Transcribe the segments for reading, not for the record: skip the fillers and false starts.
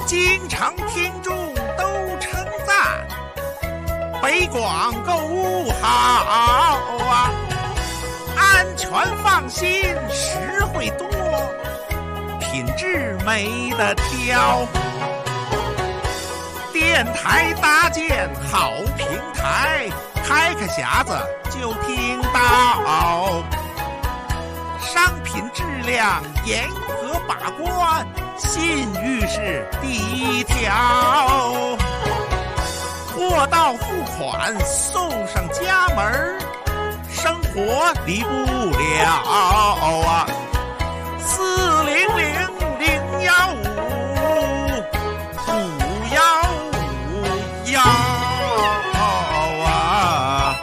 经常听众都称赞，北广购物好啊，安全放心，实惠多，品质没得挑。电台搭建好平台，开个匣子就听到，商品质量严格把关，信誉是第一条。货到付款送上家门，生活离不了啊！400-015-515啊！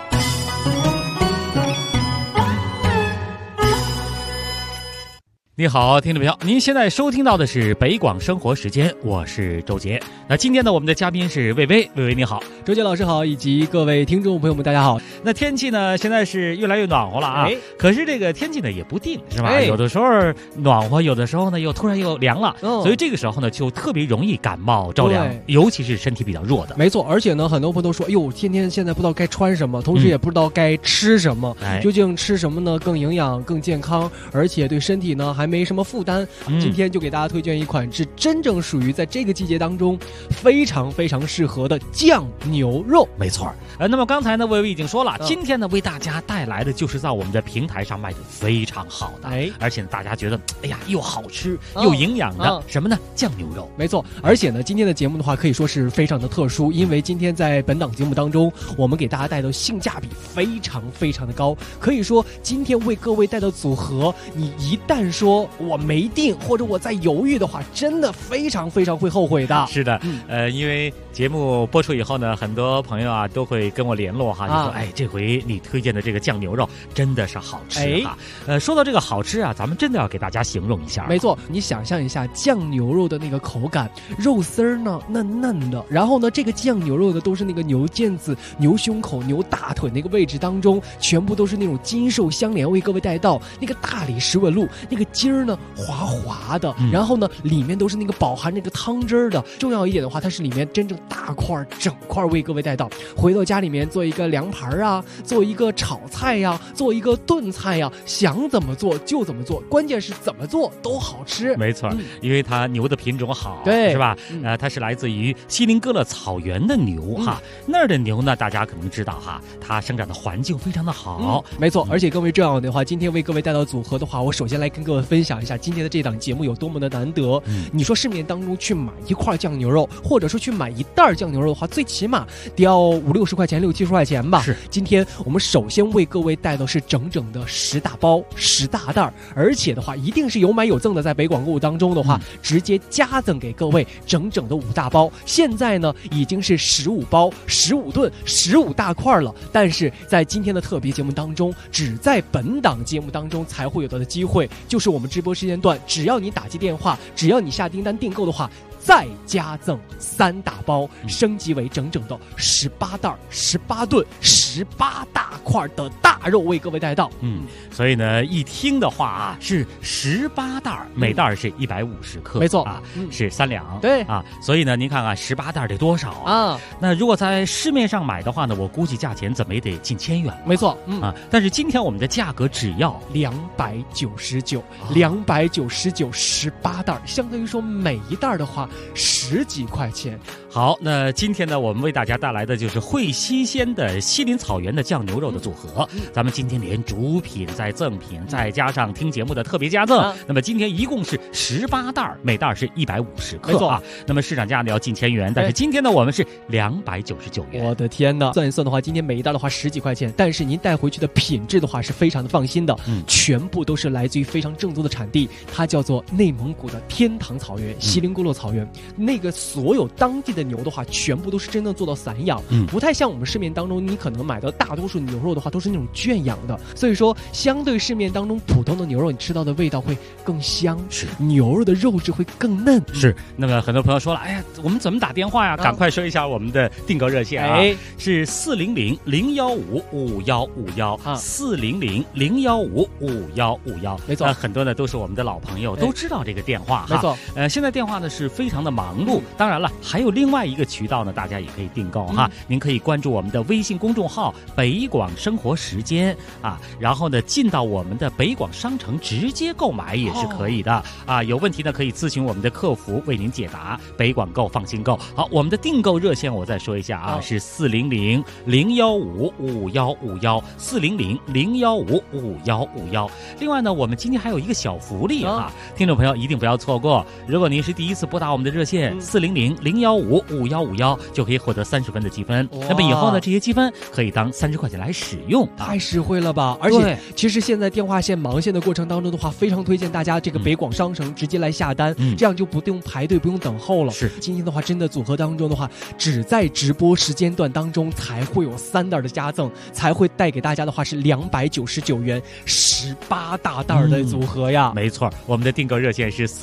你好，听众朋友，您现在收听到的是北广生活时间，我是周杰。那今天呢，我们的嘉宾是魏巍，魏巍你好， 周杰老师好，以及各位听众朋友们，大家好。 那天气呢，现在是越来越暖和了啊，可是这个天气呢也不定，是吧？有的时候暖和，有的时候呢又突然又凉了，所以这个时候呢就特别容易感冒着凉，尤其是身体比较弱的。 没错，而且呢，很多朋友都说，哎呦，天天现在不知道该穿什么，同时也不知道该吃什么，究竟吃什么呢更营养、更健康，而且对身体呢还没什么负担。今天就给大家推荐一款是真正属于在这个季节当中非常非常适合的酱牛肉。 没错，那么刚才呢，魏巍已经说了，今天呢为大家带来的就是在我们的平台上卖的非常好的，而且大家觉得哎呀又好吃又营养的什么呢？酱牛肉。 没错，而且呢今天的节目的话可以说是非常的特殊，因为今天在本档节目当中，我们给大家带的性价比非常非常的高，可以说今天为各位带的组合，你一旦说我没定或者我在犹豫的话，真的非常非常会后悔的。 是的，因为节目播出以后呢，很多朋友啊都会跟我联络哈，就说哎，这回你推荐的这个酱牛肉真的是好吃哈。说到这个好吃啊，咱们真的要给大家形容一下。 没错，你想象一下酱牛肉的那个口感，肉丝儿呢嫩嫩的，然后呢这个酱牛肉呢都是那个牛腱子、牛胸口、牛大腿那个位置当中，全部都是那种筋瘦相连，为各位带到那个大理石纹路，那个筋儿呢滑滑的，然后呢里面都是那个饱含那个汤汁儿的。重要一点的话，它是里面真正大块整块为各位带到，回到家里面做一个凉盘啊，做一个炒菜呀，做一个炖菜呀，想怎么做就怎么做，关键是怎么做都好吃。 没错，因为它牛的品种好， 对， 是吧？它是来自于锡林哥勒草原的牛哈，那儿的牛呢，大家可能知道哈，它生长的环境非常的好。 没错，而且各位这样的话，今天为各位带到组合的话，我首先来跟各位分享一下今天的这档节目有多么的难得。你说市面当中去买一块酱牛肉，或者说去买一袋酱牛肉的话，最起码得要50-60块钱、60-70块钱吧。 是， 今天我们首先为各位带的是整整的10大包、10大袋，而且的话一定是有买有赠的，在北广购物当中的话，直接加赠给各位整整的5大包。现在呢已经是15包、15顿、15大块了，但是在今天的特别节目当中，只在本档节目当中才会有的机会，就是我们直播时间段，只要你打击电话，只要你下订单订购的话，再加赠3大包，升级为整整的18袋、18顿、18大块的大肉为各位带到。 所以呢，一听的话啊，是18袋，每袋是150克， 没错啊，是3两， 对啊，所以呢，您看看18袋得多少啊？那如果在市面上买的话呢，我估计价钱怎么也得近1000元， 没错， 但是今天我们的价格只要 299，299 18袋，相当于说每一袋的话10几块钱。 好，那今天呢，我们为大家带来的就是汇新鲜的锡林草原的酱牛肉的组合。咱们今天连主品再赠品，再加上听节目的特别加赠，那么今天一共是18袋，每袋是150克啊。那么市场价呢要近1000元，但是今天呢我们是299元。 我的天哪！算一算的话，今天每一袋的话10几块钱，但是您带回去的品质的话是非常的放心的，全部都是来自于非常正宗的产地，它叫做内蒙古的天堂草原、锡林郭勒草原。那个所有当地的牛的话，全部都是真正做到散养，不太像我们市面当中你可能买的大多数牛肉的话都是那种圈养的，所以说相对市面当中普通的牛肉，你吃到的味道会更香， 是牛肉的肉质会更嫩。 是，那么很多朋友说了，哎呀，我们怎么打电话呀？赶快说一下我们的订购热线啊，是400-015-5151，400-015-5151， 没错， 很多呢都是我们的老朋友，都知道这个电话哈。 没错， 现在电话呢是非常的忙碌，当然了，还有另外一个渠道呢，大家也可以订购哈。您可以关注我们的微信公众号“北广生活时间”啊，然后呢进到我们的北广商城直接购买也是可以的啊。有问题呢可以咨询我们的客服为您解答。北广购放心购。好，我们的订购热线我再说一下啊，是400-015-5151，400-015-5151。另外呢，我们今天还有一个小福利啊，听众朋友一定不要错过。如果您是第一次拨打我们的热线400-015-5151，就可以获得30分的积分。那么以后呢，这些积分可以当30块钱来使用， 太实惠了吧！而且其实现在电话线忙线的过程当中的话，非常推荐大家这个北广商城直接来下单，这样就不用排队，不用等候了。 是， 今天的话，真的组合当中的话，只在直播时间段当中才会有3袋的加赠，才会带给大家的话是299元18大袋的组合呀。 没错，我们的订购热线是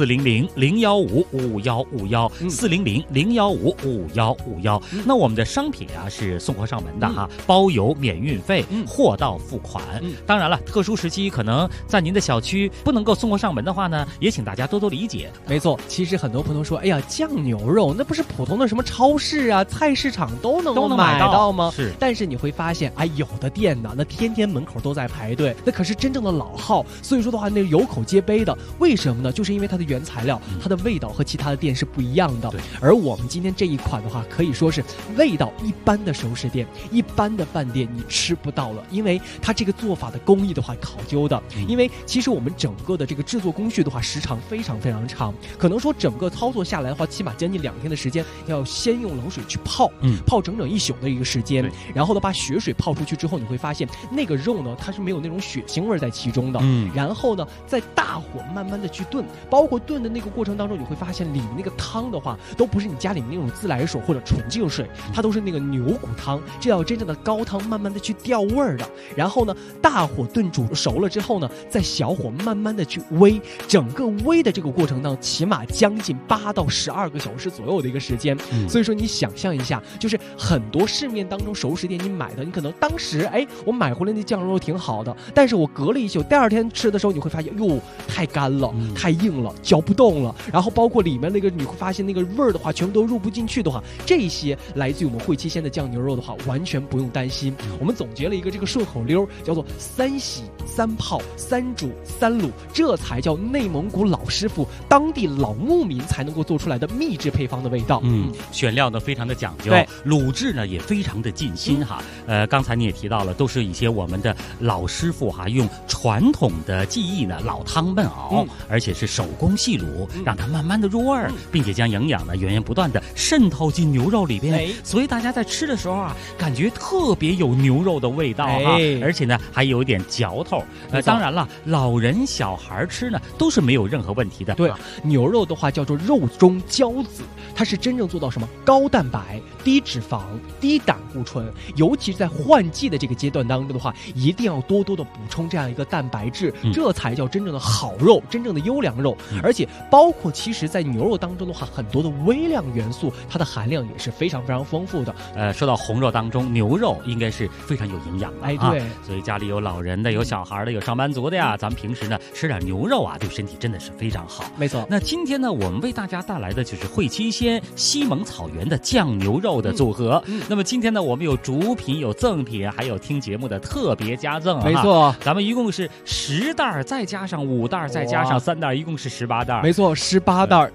400-015-5151，400-015-5151。那我们的商品啊是送货上门的哈，包邮免运费，货到付款。当然了，特殊时期可能在您的小区不能够送货上门的话呢，也请大家多多理解。 没错，其实很多朋友说，哎呀，酱牛肉那不是普通的什么超市啊、菜市场都能买到吗？ 是， 但是你会发现，哎，有的店呢，那天天门口都在排队，那可是真正的老号，所以说的话，那有口皆碑的。为什么呢？就是因为它的原材料，它的味道和其他的店是不一样的。而我们今天这一款的话，可以说是味道一般的熟食店、一般的饭店你吃不到了，因为它这个做法的工艺的话考究的。因为其实我们整个的这个制作工序的话，时长非常非常长，可能说整个操作下来的话，起码将近2天的时间，要先用冷水去泡，泡整整1宿的一个时间，然后呢把血水泡出去之后，你会发现那个肉呢，它是没有那种血腥味在其中的。然后呢，在大火慢慢的去炖，包括炖的那个过程当中，你会发现里面那个汤的话，都不是你家里面那种自来水或者纯净水，它都是那个牛骨汤，这要真正的高汤慢慢的去调味儿的。然后呢，大火炖煮熟了之后呢，在小火慢慢的去煨，整个煨的这个过程当中，起码将近8到12个小时左右的一个时间。所以说你想象一下，就是很多市面当中熟食店你买的，你可能当时我买回来那酱肉挺好的，但是我隔了1宿，第2天吃的时候你会发现，哟，太干了，太硬了，嚼不动了。然后包括里面那个你会发现那个味儿的话，全部都入不进去的话，这些来自于我们汇七鲜的酱牛肉的话，完全不用担心。我们总结了一个这个顺口溜，叫做3洗3泡3煮3卤，这才叫内蒙古老师傅、当地老牧民才能够做出来的秘制配方的味道。 选料呢非常的讲究，卤制呢也非常的尽心哈。刚才你也提到了，都是一些我们的老师傅哈，用传统的技艺呢老汤焖熬，而且是手工细卤，让它慢慢的入味儿，并且将营养呢源源不断的渗透进牛肉里边，所以大家在吃的时候啊，感觉特别有牛肉的味道哈，而且呢还有点嚼头。当然了，老人小孩吃呢都是没有任何问题的。 对，牛肉的话叫做肉中骄子，它是真正做到什么高蛋白、低脂肪、低胆固醇，尤其是在换季的这个阶段当中的话，一定要多多的补充这样一个蛋白质，这才叫真正的好肉，真正的优良肉。而且包括其实在牛肉当中的话，很多的微量元素，它的含量也是非常非常丰富的。 说到红肉当中，牛肉应该是非常有营养的。 对， 所以家里有老人的，有小孩的，有上班族的呀，咱们平时呢吃点牛肉啊，对身体真的是非常好。 没错。 那今天呢，我们为大家带来的就是汇七鲜西蒙草原的酱牛肉的组合。那么今天呢，我们有主品，有赠品，还有听节目的特别加赠。 没错， 咱们一共是10袋，再加上5袋，再加上3袋，一共是18袋。 没错，18袋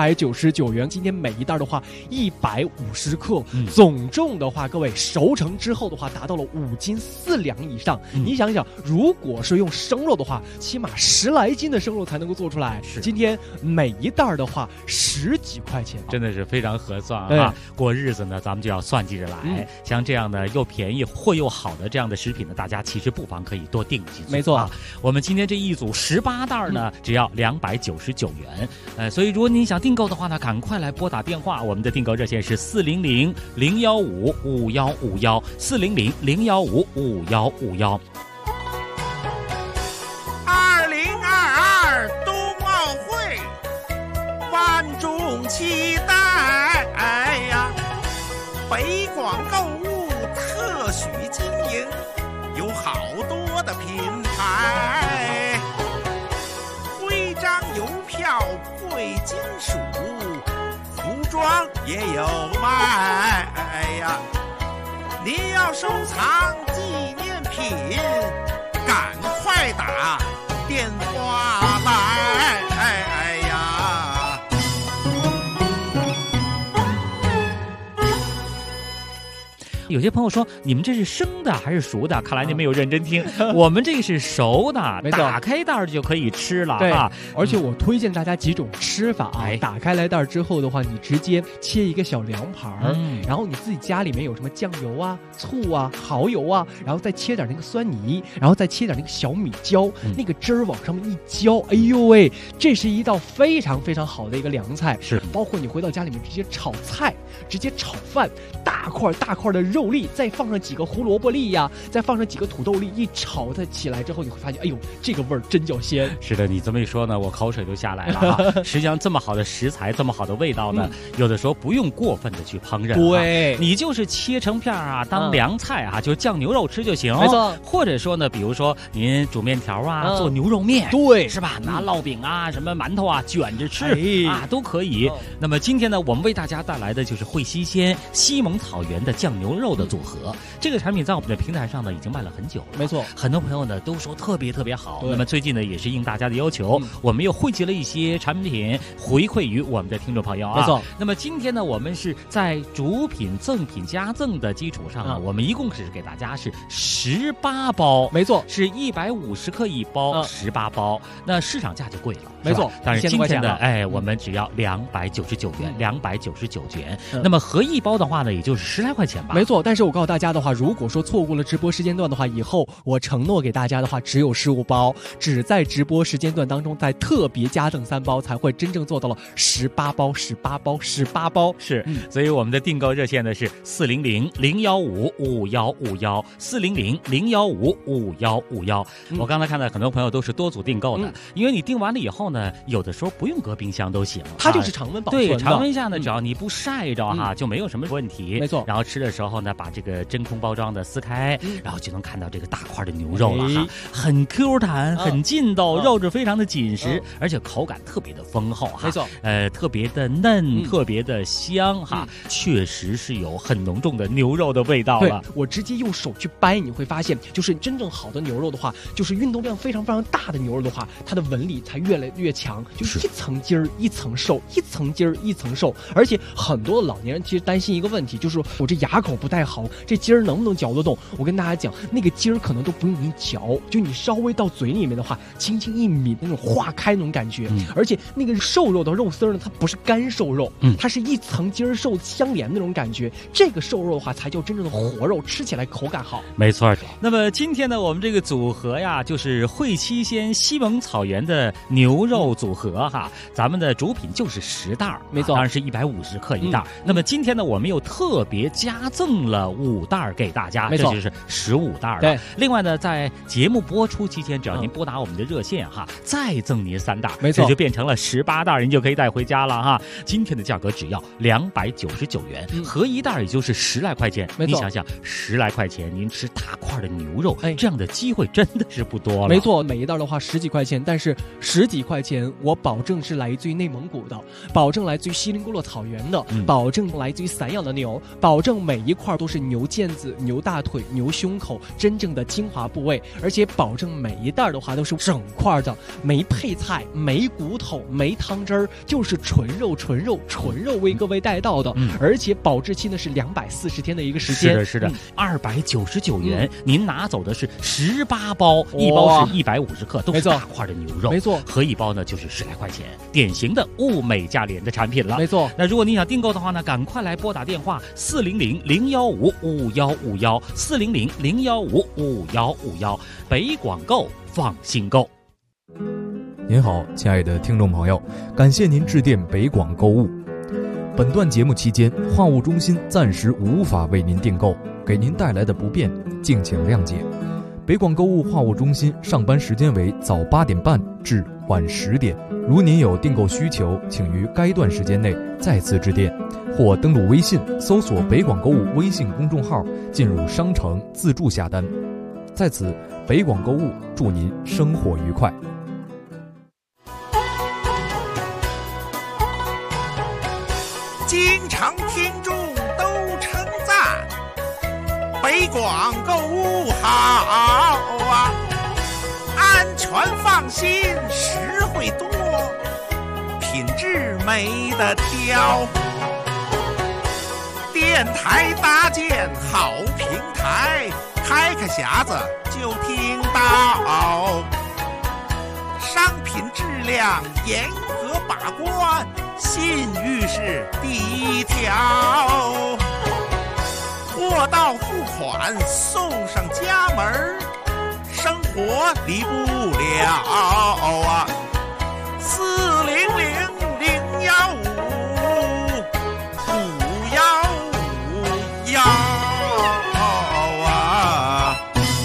299元。今天每一袋的话150克，总重的话，各位熟成之后的话，达到了5斤4两以上。你想想，如果是用生肉的话，起码10来斤的生肉才能够做出来。今天每一袋的话10几块钱， 真的是非常合算啊！过日子呢，咱们就要算计着来。像这样的又便宜货又好的这样的食品呢，大家其实不妨可以多订几组。 没错， 我们今天这一组18袋呢，只要299元。所以如果您想订购的话呢，赶快来拨打电话，我们的订购热线是400-015-5151 400-015-5151。 2022冬奥会，万众期待呀！北广购物特许经营，有好多的品牌，徽章、邮票、贵金属，服装也有卖呀！您要收藏纪念品，赶快打电话来！哎呀， 有些朋友说你们这是生的还是熟的？看来你没有认真听，我们这个是熟的， 没错， 打开袋儿就可以吃了。 对啊， 而且我推荐大家几种吃法啊。打开来袋儿之后的话，你直接切一个小凉盘儿，然后你自己家里面有什么酱油啊、醋啊、蚝油啊，然后再切点那个酸泥，然后再切点那个小米椒，那个汁儿往上面一浇，哎呦喂，这是一道非常非常好的一个凉菜。 是， 包括你回到家里面直接炒菜，直接炒饭，大块大块的肉粒，再放上几个胡萝卜粒呀，再放上几个土豆粒，一炒它起来之后，你会发现，哎呦，这个味儿真叫鲜。 是的，你这么一说呢，我口水都下来了啊。实际上，这么好的食材，这么好的味道呢，有的时候不用过分的去烹饪， 对， 你就是切成片啊，当凉菜啊，就是酱牛肉吃就行。 没错。 或者说呢，比如说您煮面条啊，做牛肉面， 对， 是吧？拿烙饼啊，什么馒头啊，卷着吃啊，都可以。那么今天呢，我们为大家带来的就是会西鲜西蒙草原的酱牛肉的组合。这个产品在我们的平台上呢，已经卖了很久了。 没错， 很多朋友呢都说特别特别好。那么最近呢，也是应大家的要求，我们又汇集了一些产品回馈于我们的听众朋友啊。 没错。 那么今天呢，我们是在主品、赠品、加赠的基础上呢，我们一共是给大家是18包。 没错， 是150克一包，18包。那市场价就贵了， 没错。 但是今天的我们只要299元，299元。那么合一包的话呢，也就是10来块钱吧。 没错。但是我告诉大家的话，如果说错过了直播时间段的话，以后我承诺给大家的话，只有15包，只在直播时间段当中，在特别加赠3包，才会真正做到了18包，18包，18包。 是，所以我们的订购热线呢是400-015-5151，400-015-5151。我刚才看到很多朋友都是多组订购的，因为你订完了以后呢，有的时候不用搁冰箱都行， 它就是常温保存的。 对，常温下呢，只要你不晒着哈，就没有什么问题。 没错。 然后吃的时候呢，把这个真空包装的撕开，然后就能看到这个大块的牛肉了哈，很 Q 弹，很劲道，肉质非常的紧实，而且口感特别的丰厚哈。 没错。 特别的嫩，特别的香哈，确实是有很浓重的牛肉的味道了。 对，我直接用手去掰，你会发现，就是真正好的牛肉的话，就是运动量非常非常大的牛肉的话，它的纹理才越来越强，就是一层筋儿一层瘦，一层筋儿一层瘦。而且很多的老年人其实担心一个问题，就是我这牙口不太好，这筋儿能不能嚼得动？我跟大家讲，那个筋儿可能都不用你嚼，就你稍微到嘴里面的话，轻轻一抿，那种化开那种感觉。而且那个瘦肉的肉丝呢，它不是干瘦肉，它是一层筋儿瘦相连那种感觉。这个瘦肉的话，才叫真正的活肉，吃起来口感好。 没错。那么今天呢，我们这个组合呀，就是会西鲜西蒙草原的牛肉组合哈。咱们的主品就是10袋， 没错， 当然是150克一袋。那么今天呢，我们又特别加赠了5袋给大家， 没错， 这就是15袋了。 对。 另外呢，在节目播出期间，只要您拨打我们的热线哈，再赠您3袋， 没错， 这就变成了18袋，您就可以带回家了哈。今天的价格只要299元，合一袋也就是10来块钱。你想想，10来块钱您吃大块的牛肉，这样的机会真的是不多了。 没错，每一袋的话10几块钱，但是10几块钱我保证是来自于内蒙古的，保证来自于锡林郭勒草原的，保证来自于散养的牛，保证每一块都是牛腱子、牛大腿、牛胸口真正的精华部位，而且保证每一袋的话都是整块的，没配菜、没骨头、没汤汁儿，就是纯肉为各位带到的，而且保质期呢是240天的一个时间。 是的，299元，您拿走的是18包，一包是150克，都是大块的牛肉。 没错， 合一包呢就是10来块钱，典型的物美价廉的产品了。 没错。 那如果你想订购的话呢，赶快来拨打电话400-015-5151，400-015-5151，北广购放心购。 您好，亲爱的听众朋友，感谢您致电北广购物。本段节目期间，话务中心暂时无法为您订购， 给您带来的不便，敬请谅解。北广购物话务中心上班时间为早8点半至晚10点。如您有订购需求，请于该段时间内再次致电，或登录微信搜索北广购物微信公众号，进入商城自助下单。在此，北广购物祝您生活愉快。 京城听众都称赞北广购物好啊，安全放心，实惠多，品质没得挑。电台搭建好平台，开个匣子就听到，商品质量严格把关，信誉是第一条。货到付款送上家门，生活离不了啊！400-015-515啊！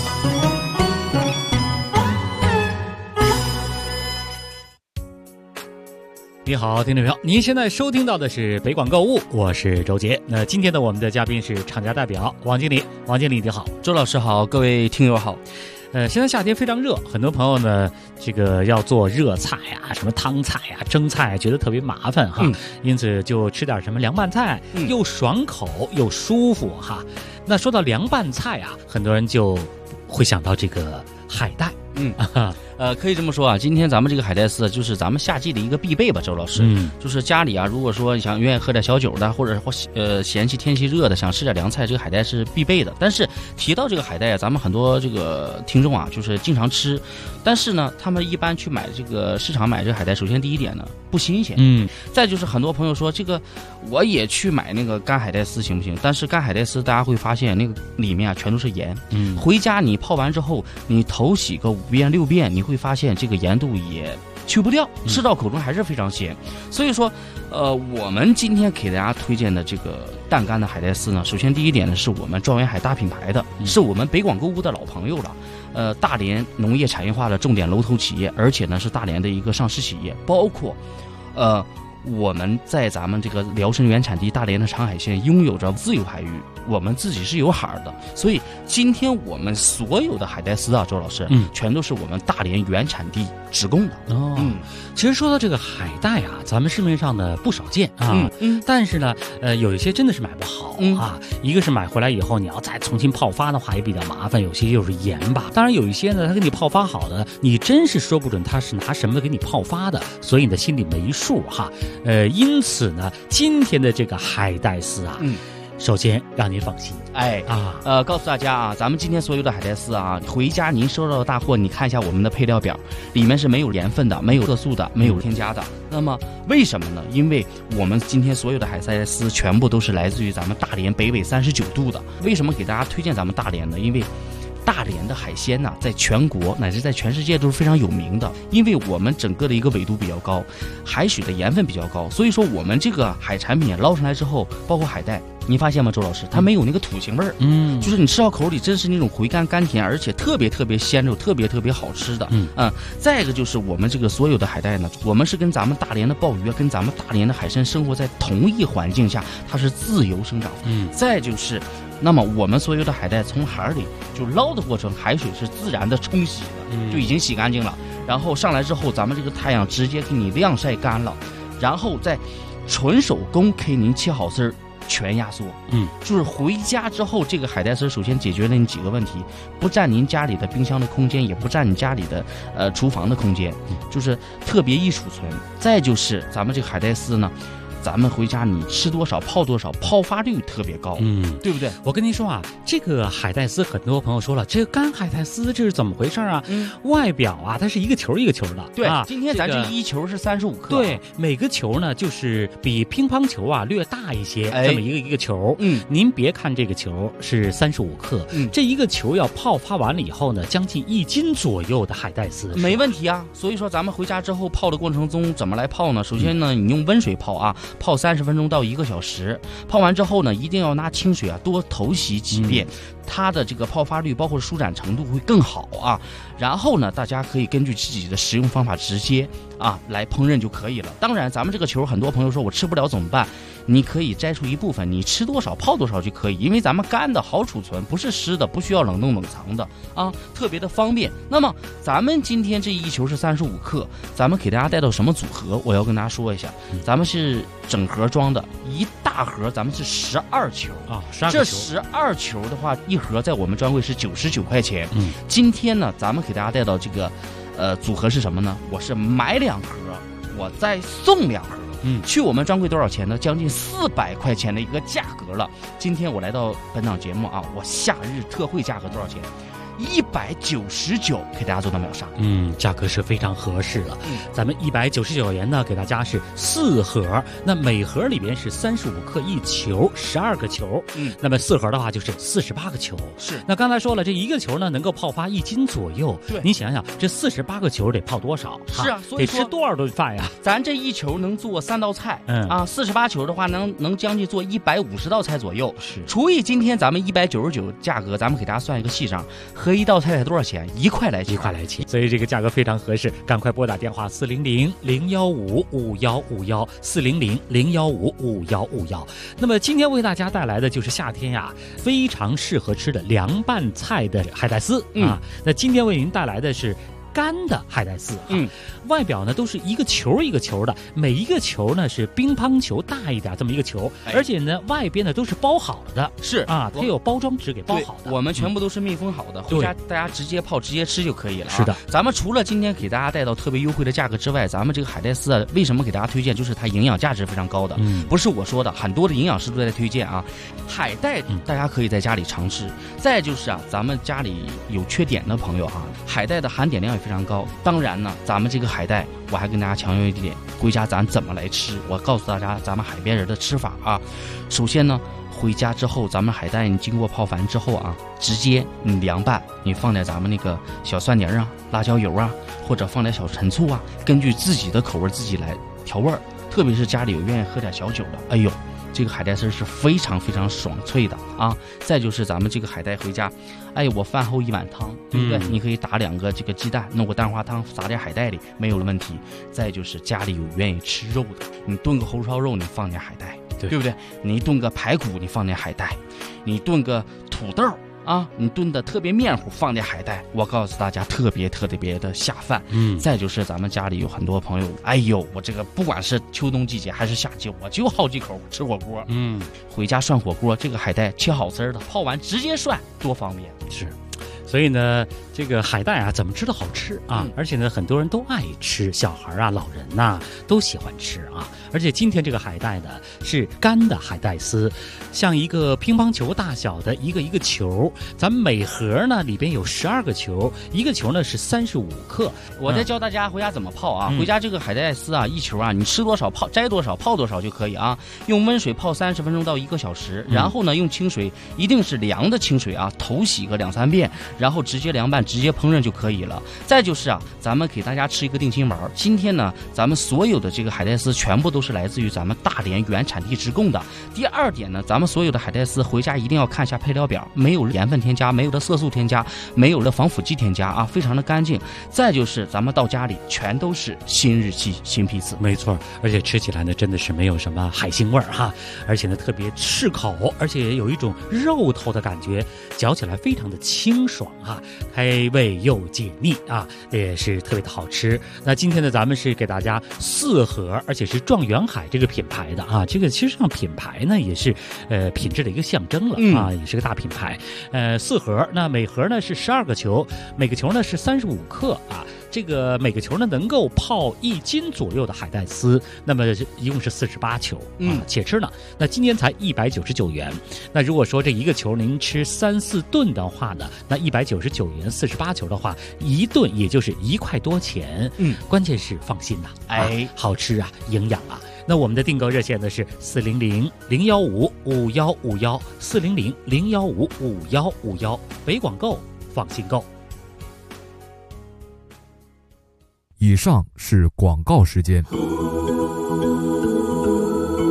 你好，听众朋友，您现在收听到的是北广购物，我是周杰。那今天的我们的嘉宾是厂家代表王经理，王经理你好。 周老师好，各位听友好。 现在夏天非常热，很多朋友呢，这个要做热菜啊，什么汤菜啊、蒸菜啊，觉得特别麻烦哈，因此就吃点什么凉拌菜，又爽口又舒服哈。那说到凉拌菜啊，很多人就会想到这个海带。 可以这么说啊，今天咱们这个海带丝就是咱们夏季的一个必备吧，周老师。就是家里啊，如果说想愿意喝点小酒的，或者嫌弃天气热的，想吃点凉菜，这个海带是必备的。但是提到这个海带啊，咱们很多这个听众啊，就是经常吃，但是呢，他们一般去买这个市场买这个海带，首先第一点呢不新鲜，再就是很多朋友说这个我也去买那个干海带丝行不行？但是干海带丝大家会发现那个里面啊全都是盐，回家你泡完之后，你头洗个5遍6遍，你会发现这个盐度也去不掉，吃到口中还是非常咸。所以说我们今天给大家推荐的这个淡干的海带丝呢，首先第一点呢是我们状元海大品牌的，是我们北广购物的老朋友了。大连农业产业化的重点龙头企业，而且呢是大连的一个上市企业，包括我们在咱们这个辽沈原产地大连的长海县拥有着自由海域，我们自己是有海的，所以今天我们所有的海带丝啊，周老师，全都是我们大连原产地直供的。 其实说到这个海带啊，咱们市面上呢不少见啊，但是呢，有一些真的是买不好啊。一个是买回来以后你要再重新泡发的话也比较麻烦，有些又是盐吧。当然有一些呢，他给你泡发好的，你真是说不准他是拿什么给你泡发的，所以你的心里没数哈。因此呢，今天的这个海带丝啊，首先让您放心， 告诉大家啊，咱们今天所有的海带丝啊，回家您收到的大货，你看一下我们的配料表，里面是没有盐分的，没有色素的，没有添加的。那么为什么呢？因为我们今天所有的海带丝全部都是来自于咱们大连北纬39度的。为什么给大家推荐咱们大连呢？因为大连的海鲜呢，在全国乃至在全世界都是非常有名的，因为我们整个的一个纬度比较高，海水的盐分比较高，所以说我们这个海产品捞上来之后，包括海带，你发现吗，周老师，它没有那个土腥味儿，就是你吃到口里真是那种回甘甘甜，而且特别特别鲜肉，特别特别好吃的。再一个就是我们这个所有的海带呢，我们是跟咱们大连的鲍鱼跟咱们大连的海参生活在同一环境下，它是自由生长。再就是那么我们所有的海带从海里就捞的过程，海水是自然的冲洗的，就已经洗干净了，然后上来之后咱们这个太阳直接给你晾晒干了，然后再纯手工给您切好丝儿，全压缩。就是回家之后这个海带丝首先解决了你几个问题，不占您家里的冰箱的空间，也不占你家里的厨房的空间，就是特别易储存。再就是咱们这个海带丝呢，咱们回家你吃多少泡多少，泡发率特别高，对不对？ 我跟您说啊，这个海带丝很多朋友说了，这个干海带丝这是怎么回事啊？外表啊，它是一个球一个球的。 对，今天咱这一球是35克。 对，每个球呢就是比乒乓球啊略大一些，这么一个球。您别看这个球是35克，这一个球要泡发完了以后呢，将近1斤左右的海带丝。 没问题啊。所以说咱们回家之后泡的过程中怎么来泡呢？首先呢，你用温水泡啊。 泡30分钟到1个小时。泡完之后呢，一定要拿清水啊多头洗几遍，它的这个泡发率包括舒展程度会更好啊。然后呢，大家可以根据自己的食用方法直接来烹饪就可以了。当然，咱们这个球很多朋友说我吃不了怎么办？你可以摘出一部分，你吃多少泡多少就可以，因为咱们干的好储存，不是湿的，不需要冷冻冷藏的啊，特别的方便。那么咱们今天这一球是35克，咱们给大家带到什么组合？我要跟大家说一下，咱们是整盒装的，一大盒咱们是12球啊，12 这球。 12球的话，一盒在我们专柜是99块钱。今天呢，咱们给大家带到这个组合是什么呢？我是买2盒，我再送2盒。去我们专柜多少钱呢？将近400块钱的一个价格了。今天我来到本档节目啊，我夏日特惠价格多少钱？199，给大家做到秒杀。 价格是非常合适了。咱们199元呢，给大家是4盒，那每盒里边是35克一球，12个球。那么4盒的话就是48个球。 是。 那刚才说了，这一个球呢能够泡发1斤左右。 对。 你想想，这48个球得泡多少？ 是啊，所以得吃多少顿饭呀？ 咱这一球能做3道菜。48球的话能将近做150道菜左右。 是。 除以今天咱们199价格，咱们给大家算一个细账。合一道菜才多少钱？1块来钱， 所以这个价格非常合适，赶快拨打电话400-015-5151，400-015-5151。那么今天为大家带来的就是夏天呀非常适合吃的凉拌菜的海带丝那今天为您带来的是干的海带丝外表呢都是一个球一个球的，每一个球呢是乒乓球大一点这么一个球，而且呢外边呢都是包好了的， 是它有包装纸给包好的。 我们全部都是密封好的，回家大家直接泡直接吃就可以了。 是的， 咱们除了今天给大家带到特别优惠的价格之外，咱们这个海带丝为什么给大家推荐？就是它营养价值非常高的，不是我说的，很多的营养师都在推荐啊。海带大家可以在家里常吃。再就是咱们家里有缺碘的朋友海带的含碘量也非常高。当然呢，咱们这个海带我还跟大家强调一点，回家咱怎么来吃？我告诉大家咱们海边人的吃法首先呢，回家之后咱们海带你经过泡凡之后直接你凉拌，你放点咱们那个小蒜泥辣椒油或者放点小陈醋根据自己的口味自己来调味儿。特别是家里有愿意喝点小酒的，哎呦，这个海带丝是非常非常爽脆的再就是咱们这个海带回家，我饭后1碗汤，对不对？你可以打2个这个鸡蛋，弄个蛋花汤，撒点海带里，没有了问题。再就是家里有愿意吃肉的，你炖个红烧肉，你放点海带，对不对？你炖个排骨，你放点海带，你炖个土豆你炖的特别面糊，放点海带，我告诉大家特别的下饭。再就是咱们家里有很多朋友，我这个不管是秋冬季节还是夏季，我就好几口吃火锅。回家涮火锅，这个海带切好丝的，泡完直接涮，多方便。 是。所以呢，这个海带怎么吃都好吃而且呢，很多人都爱吃，小孩老人都喜欢吃而且今天这个海带呢是干的海带丝，像一个乒乓球大小的一个球，咱们每盒呢里边有12个球，一个球呢是35克。 我再教大家回家怎么泡回家这个海带丝一球你吃多少摘多少泡多少就可以用温水泡30分钟到1个小时，然后呢用清水，一定是凉的清水头洗个2-3遍。然后直接凉拌，直接烹饪就可以了。再就是咱们给大家吃一个定心丸。今天呢，咱们所有的这个海带丝全部都是来自于咱们大连原产地直供的。第二点呢，咱们所有的海带丝回家一定要看一下配料表，没有盐分添加，没有的色素添加，没有的防腐剂添加非常的干净。再就是咱们到家里全都是新日记新批次， 没错，而且吃起来呢真的是没有什么海腥味而且呢特别适口，而且也有一种肉头的感觉，嚼起来非常的清爽开胃又解腻也是特别的好吃。那今天呢，咱们是给大家4盒，而且是状元海这个品牌的这个其实上品牌呢也是品质的一个象征了也是个大品牌。4盒，那每盒呢是12个球，每个球呢是35克这个每个球呢能够泡1斤左右的海带丝，那么一共是48球且吃呢。那今天才199元。那如果说这一个球您吃3-4顿的话呢，那199元48球的话，一顿也就是1块多钱。关键是放心好吃营养那我们的订购热线呢是400-015-5151，400-015-5151，北广购，放心购。 以上是广告时间。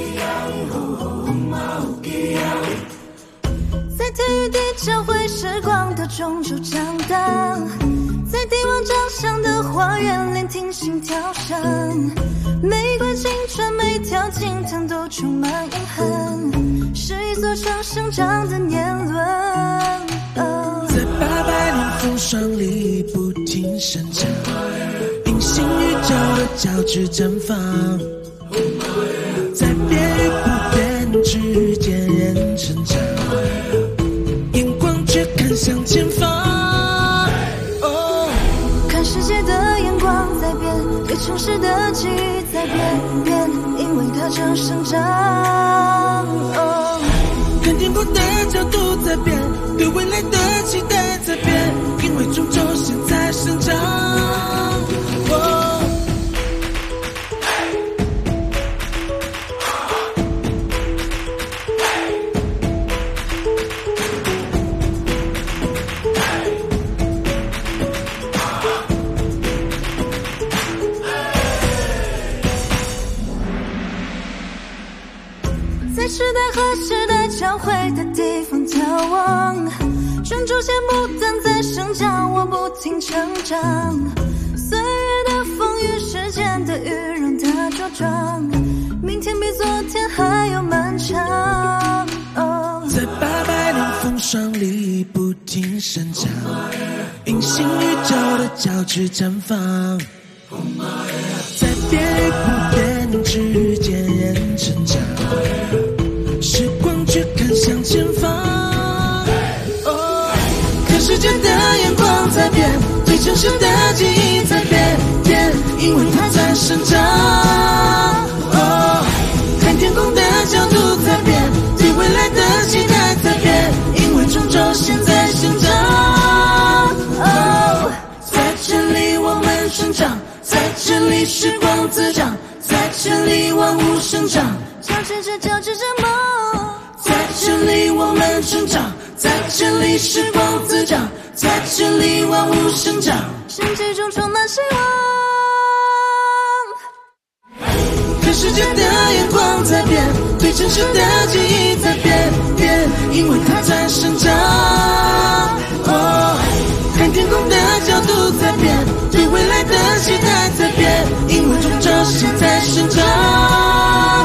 在体育地交汇时光的中就长大，在帝王长相的花园聆听心跳声，玫瑰青春每条金藤都充满印痕，是一座城生长的年轮。 在800年风霜里不停生长，隐形宇宙的交织绽放，在变与不变之间人成长，眼光却看向前方。 看世界的眼光在变，对城市的记忆在变，因为它正生长。 看天空的角度在变，对未来的期待在变，因为终究现在生长。 在时代和时代交汇的地方眺望，专注些不断在生长，我不停成长。岁月的风雨，时间的雨，让它茁壮，明天比昨天还要漫长。 在800年风霜里不停生长，隐形宇宙的交织绽放，在变与不变之间人成长，时光却看向前方。看世界的眼光在变，对城市的记忆在变，因为它在生长。看天空的角度在变，对未来的期待在变，因为终究现在生长。在这里我们生长，在这里时光滋长，在这里万物生长， 交织着梦。 在这里我们成长，在这里时光滋长，在这里万物生长， 生机中充满希望。 看世界的眼光在变，对城市的记忆在变，因为它在生长。看天空的角度在变，对未来的期待在变，因为终究现在生长。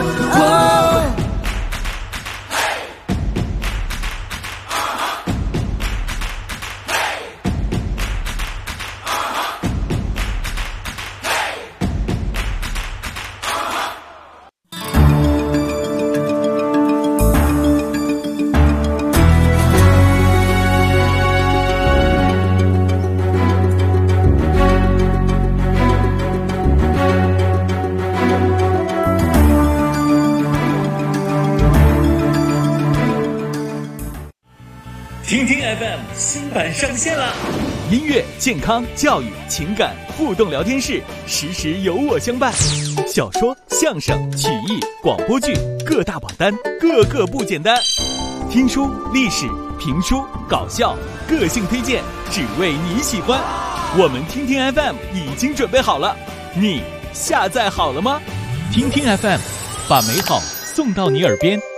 听听 FM 新版上线了， 音乐、健康、教育、情感互动聊天室，时时有我相伴。小说、相声、曲艺、广播剧各大榜单，个个不简单。听书、历史、评书、搞笑，个性推荐，只为你喜欢。我们听听 FM 已经准备好了，你下载好了吗？听听 FM， 把美好送到你耳边。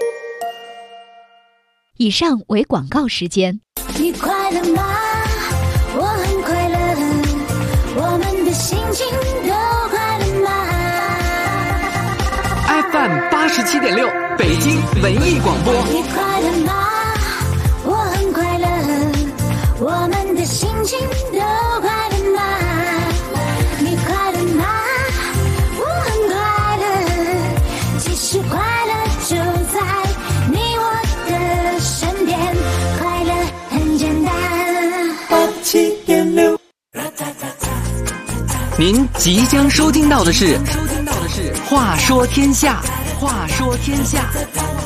以上为广告时间。 你快乐吗？我很快乐，我们的心情都快乐吗？ FM 87.6，北京文艺广播。 你快乐吗？我很快乐，我们的心情都快乐吗？你快乐吗？我很快乐，其实快乐就在你我的身边，快乐很简单。 87.6， 您即将收听到的是《话说天下》，话说天下。